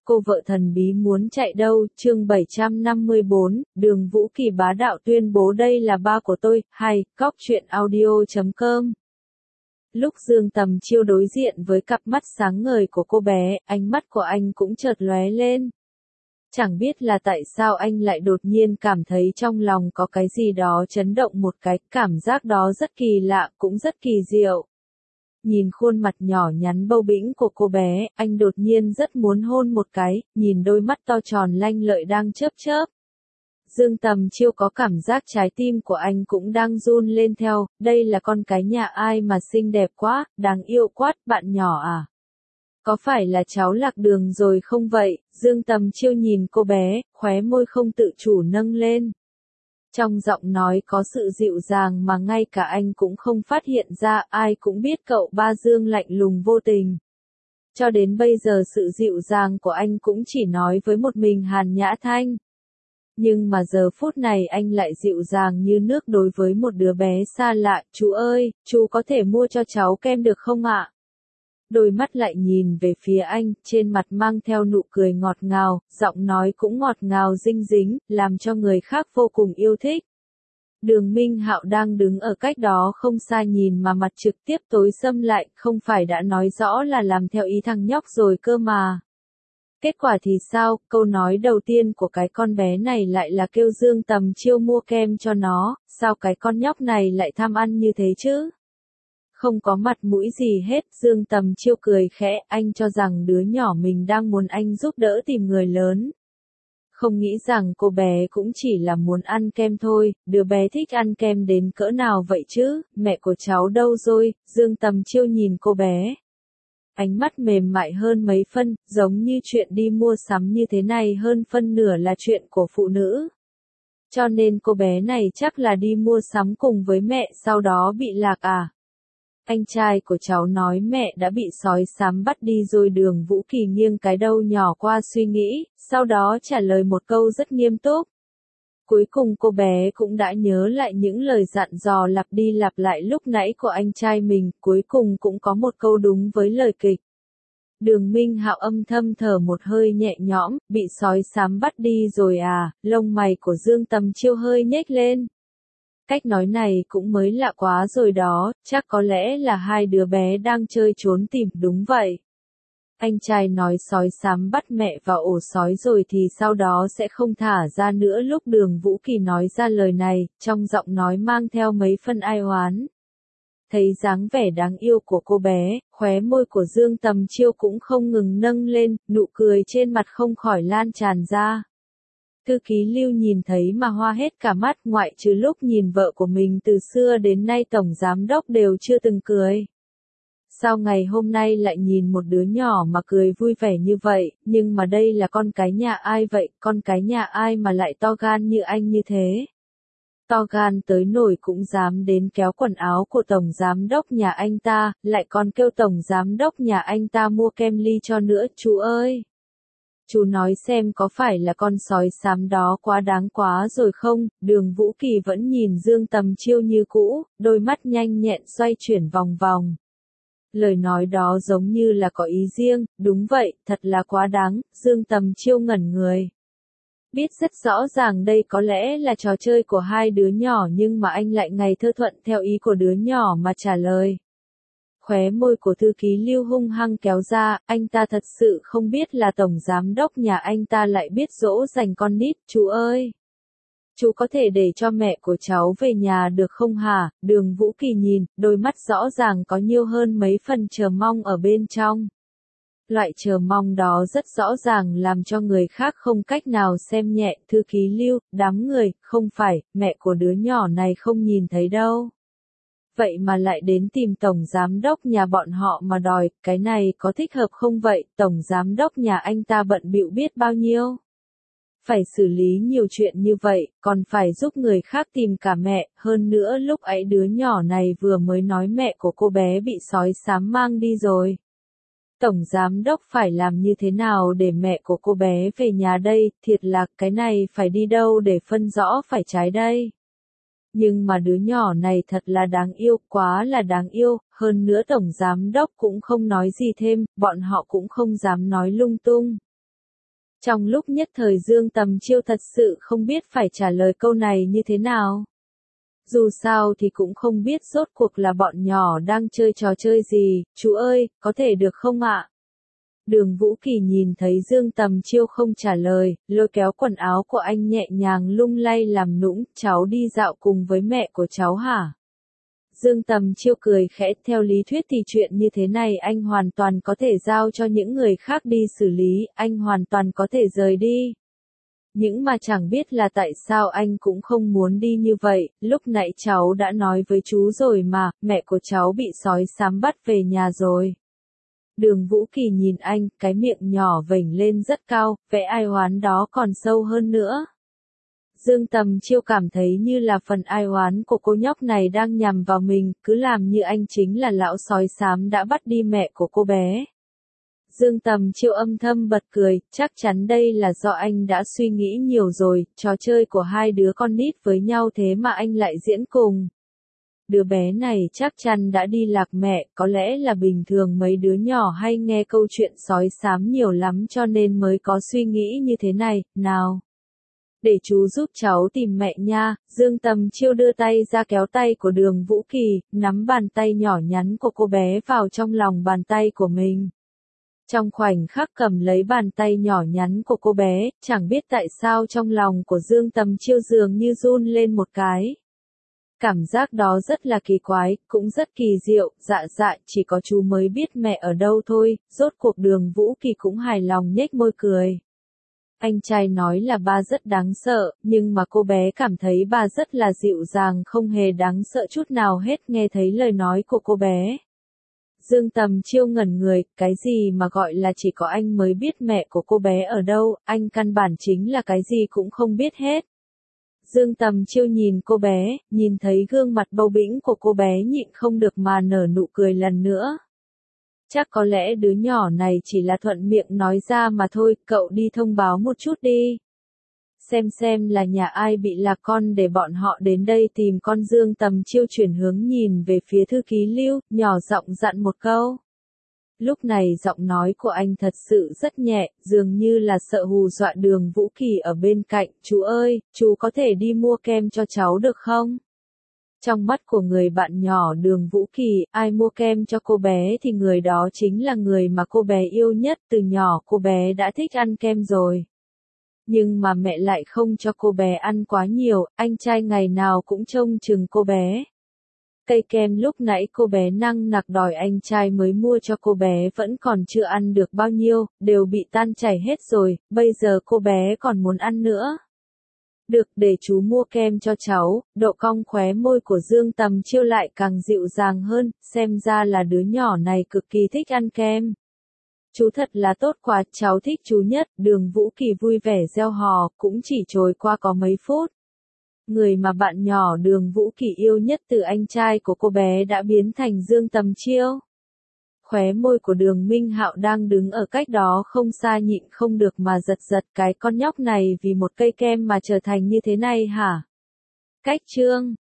cô vợ thần bí muốn chạy đâu, chương 754, Đường Vũ Kỳ bá đạo tuyên bố đây là ba của tôi, hay, cóc truyện audio.com. Lúc Dương Tầm Chiêu đối diện với cặp mắt sáng ngời của cô bé, ánh mắt của anh cũng chợt lóe lên. Chẳng biết là tại sao anh lại đột nhiên cảm thấy trong lòng có cái gì đó chấn động một cái, cảm giác đó rất kỳ lạ, cũng rất kỳ diệu. Nhìn khuôn mặt nhỏ nhắn bầu bĩnh của cô bé, anh đột nhiên rất muốn hôn một cái, nhìn đôi mắt to tròn lanh lợi đang chớp chớp. Dương Tầm Chiêu có cảm giác trái tim của anh cũng đang run lên theo, đây là con cái nhà ai mà xinh đẹp quá, đáng yêu quá, bạn nhỏ à? Có phải là cháu lạc đường rồi không vậy? Dương Tầm Chiêu nhìn cô bé, khóe môi không tự chủ nâng lên. Trong giọng nói có sự dịu dàng mà ngay cả anh cũng không phát hiện ra, ai cũng biết cậu ba Dương lạnh lùng vô tình. Cho đến bây giờ sự dịu dàng của anh cũng chỉ nói với một mình Hàn Nhã Thanh. Nhưng mà giờ phút này anh lại dịu dàng như nước đối với một đứa bé xa lạ, chú ơi, chú có thể mua cho cháu kem được không ạ? Đôi mắt lại nhìn về phía anh, trên mặt mang theo nụ cười ngọt ngào, giọng nói cũng ngọt ngào dinh dính, làm cho người khác vô cùng yêu thích. Đường Minh Hạo đang đứng ở cách đó không xa nhìn mà mặt trực tiếp tối sầm lại, không phải đã nói rõ là làm theo ý thằng nhóc rồi cơ mà. Kết quả thì sao, câu nói đầu tiên của cái con bé này lại là kêu Dương Tầm Chiêu mua kem cho nó, sao cái con nhóc này lại tham ăn như thế chứ? Không có mặt mũi gì hết, Dương Tầm Chiêu cười khẽ, anh cho rằng đứa nhỏ mình đang muốn anh giúp đỡ tìm người lớn. Không nghĩ rằng cô bé cũng chỉ là muốn ăn kem thôi, đứa bé thích ăn kem đến cỡ nào vậy chứ, mẹ của cháu đâu rồi, Dương Tầm Chiêu nhìn cô bé. Ánh mắt mềm mại hơn mấy phân, giống như chuyện đi mua sắm như thế này hơn phân nửa là chuyện của phụ nữ. Cho nên cô bé này chắc là đi mua sắm cùng với mẹ sau đó bị lạc à. Anh trai của cháu nói mẹ đã bị sói xám bắt đi rồi. Đường Vũ Kỳ nghiêng cái đầu nhỏ qua suy nghĩ, sau đó trả lời một câu rất nghiêm túc. Cuối cùng cô bé cũng đã nhớ lại những lời dặn dò lặp đi lặp lại lúc nãy của anh trai mình, cuối cùng cũng có một câu đúng với lời kịch. Đường Minh Hạo âm thầm thở một hơi nhẹ nhõm, bị sói xám bắt đi rồi à, lông mày của Dương Tầm Chiêu hơi nhếch lên. Cách nói này cũng mới lạ quá rồi đó, chắc có lẽ là hai đứa bé đang chơi trốn tìm, đúng vậy. Anh trai nói sói xám bắt mẹ vào ổ sói rồi thì sau đó sẽ không thả ra nữa. Lúc Đường Vũ Kỳ nói ra lời này, trong giọng nói mang theo mấy phân ai oán. Thấy dáng vẻ đáng yêu của cô bé, khóe môi của Dương Tầm Chiêu cũng không ngừng nâng lên, nụ cười trên mặt không khỏi lan tràn ra. Thư ký Lưu nhìn thấy mà hoa hết cả mắt, ngoại trừ lúc nhìn vợ của mình từ xưa đến nay tổng giám đốc đều chưa từng cười. Sao ngày hôm nay lại nhìn một đứa nhỏ mà cười vui vẻ như vậy, nhưng mà đây là con cái nhà ai vậy, con cái nhà ai mà lại to gan như anh như thế? To gan tới nổi cũng dám đến kéo quần áo của tổng giám đốc nhà anh ta, lại còn kêu tổng giám đốc nhà anh ta mua kem ly cho nữa, chú ơi! Chú nói xem có phải là con sói xám đó quá đáng quá rồi không? Đường Vũ Kỳ vẫn nhìn Dương Tầm Chiêu như cũ, đôi mắt nhanh nhẹn xoay chuyển vòng vòng. Lời nói đó giống như là có ý riêng, đúng vậy, thật là quá đáng, Dương Tầm Chiêu ngẩn người. Biết rất rõ ràng đây có lẽ là trò chơi của hai đứa nhỏ nhưng mà anh lại ngày thơ thuận theo ý của đứa nhỏ mà trả lời. Khóe môi của thư ký Lưu hung hăng kéo ra, anh ta thật sự không biết là tổng giám đốc nhà anh ta lại biết dỗ dành con nít, chú ơi! Chú có thể để cho mẹ của cháu về nhà được không hả? Đường Vũ Kỳ nhìn, đôi mắt rõ ràng có nhiều hơn mấy phần chờ mong ở bên trong. Loại chờ mong đó rất rõ ràng làm cho người khác không cách nào xem nhẹ. Thư ký Lưu, đám người, không phải, mẹ của đứa nhỏ này không nhìn thấy đâu. Vậy mà lại đến tìm tổng giám đốc nhà bọn họ mà đòi, cái này có thích hợp không vậy? Tổng giám đốc nhà anh ta bận bịu biết bao nhiêu. Phải xử lý nhiều chuyện như vậy, còn phải giúp người khác tìm cả mẹ, hơn nữa lúc ấy đứa nhỏ này vừa mới nói mẹ của cô bé bị sói xám mang đi rồi. Tổng giám đốc phải làm như thế nào để mẹ của cô bé về nhà đây, thiệt là cái này phải đi đâu để phân rõ phải trái đây. Nhưng mà đứa nhỏ này thật là đáng yêu, quá là đáng yêu, hơn nữa tổng giám đốc cũng không nói gì thêm, bọn họ cũng không dám nói lung tung. Trong lúc nhất thời Dương Tầm Chiêu thật sự không biết phải trả lời câu này như thế nào. Dù sao thì cũng không biết rốt cuộc là bọn nhỏ đang chơi trò chơi gì, chú ơi, có thể được không ạ? Đường Vũ Kỳ nhìn thấy Dương Tầm Chiêu không trả lời, lôi kéo quần áo của anh nhẹ nhàng lung lay làm nũng, cháu đi dạo cùng với mẹ của cháu hả? Dương Tầm Chiêu cười khẽ, theo lý thuyết thì chuyện như thế này anh hoàn toàn có thể giao cho những người khác đi xử lý, anh hoàn toàn có thể rời đi. Nhưng mà chẳng biết là tại sao anh cũng không muốn đi như vậy, lúc nãy cháu đã nói với chú rồi mà, mẹ của cháu bị sói xám bắt về nhà rồi. Đường Vũ Kỳ nhìn anh, cái miệng nhỏ vểnh lên rất cao, vẻ ai oán đó còn sâu hơn nữa. Dương Tầm Chiêu cảm thấy như là phần ai oán của cô nhóc này đang nhằm vào mình, cứ làm như anh chính là lão sói xám đã bắt đi mẹ của cô bé. Dương Tầm Chiêu âm thầm bật cười, chắc chắn đây là do anh đã suy nghĩ nhiều rồi, trò chơi của hai đứa con nít với nhau thế mà anh lại diễn cùng. Đứa bé này chắc chắn đã đi lạc mẹ, có lẽ là bình thường mấy đứa nhỏ hay nghe câu chuyện sói xám nhiều lắm cho nên mới có suy nghĩ như thế này, nào. Để chú giúp cháu tìm mẹ nha, Dương Tầm Chiêu đưa tay ra kéo tay của Đường Vũ Kỳ, nắm bàn tay nhỏ nhắn của cô bé vào trong lòng bàn tay của mình. Trong khoảnh khắc cầm lấy bàn tay nhỏ nhắn của cô bé, chẳng biết tại sao trong lòng của Dương Tầm Chiêu dường như run lên một cái. Cảm giác đó rất là kỳ quái, cũng rất kỳ diệu, dạ, chỉ có chú mới biết mẹ ở đâu thôi, rốt cuộc Đường Vũ Kỳ cũng hài lòng nhếch môi cười. Anh trai nói là ba rất đáng sợ, nhưng mà cô bé cảm thấy ba rất là dịu dàng không hề đáng sợ chút nào hết nghe thấy lời nói của cô bé. Dương Tầm Chiêu ngẩn người, cái gì mà gọi là chỉ có anh mới biết mẹ của cô bé ở đâu, anh căn bản chính là cái gì cũng không biết hết. Dương Tầm Chiêu nhìn cô bé, nhìn thấy gương mặt bầu bĩnh của cô bé nhịn không được mà nở nụ cười lần nữa. Chắc có lẽ đứa nhỏ này chỉ là thuận miệng nói ra mà thôi, cậu đi thông báo một chút đi. Xem là nhà ai bị lạc con để bọn họ đến đây tìm con. Dương Tầm Chiêu chuyển hướng nhìn về phía thư ký Lưu, nhỏ giọng dặn một câu. Lúc này giọng nói của anh thật sự rất nhẹ, dường như là sợ hù dọa Đường Vũ Kỳ ở bên cạnh. Chú ơi, chú có thể đi mua kem cho cháu được không? Trong mắt của người bạn nhỏ Đường Vũ Kỳ, ai mua kem cho cô bé thì người đó chính là người mà cô bé yêu nhất. Từ nhỏ cô bé đã thích ăn kem rồi. Nhưng mà mẹ lại không cho cô bé ăn quá nhiều, anh trai ngày nào cũng trông chừng cô bé. Cây kem lúc nãy cô bé năng nặc đòi anh trai mới mua cho cô bé vẫn còn chưa ăn được bao nhiêu, đều bị tan chảy hết rồi, bây giờ cô bé còn muốn ăn nữa. Được, để chú mua kem cho cháu. Độ cong khóe môi của Dương Tầm Chiêu lại càng dịu dàng hơn, xem ra là đứa nhỏ này cực kỳ thích ăn kem. Chú thật là tốt quá, cháu thích chú nhất. Đường Vũ Kỳ vui vẻ reo hò, cũng chỉ trôi qua có mấy phút. Người mà bạn nhỏ Đường Vũ Kỳ yêu nhất từ anh trai của cô bé đã biến thành Dương Tầm Chiêu. Khóe môi của Đường Minh Hạo đang đứng ở cách đó không xa nhịn không được mà giật cái con nhóc này vì một cây kem mà trở thành như thế này hả? Cách chương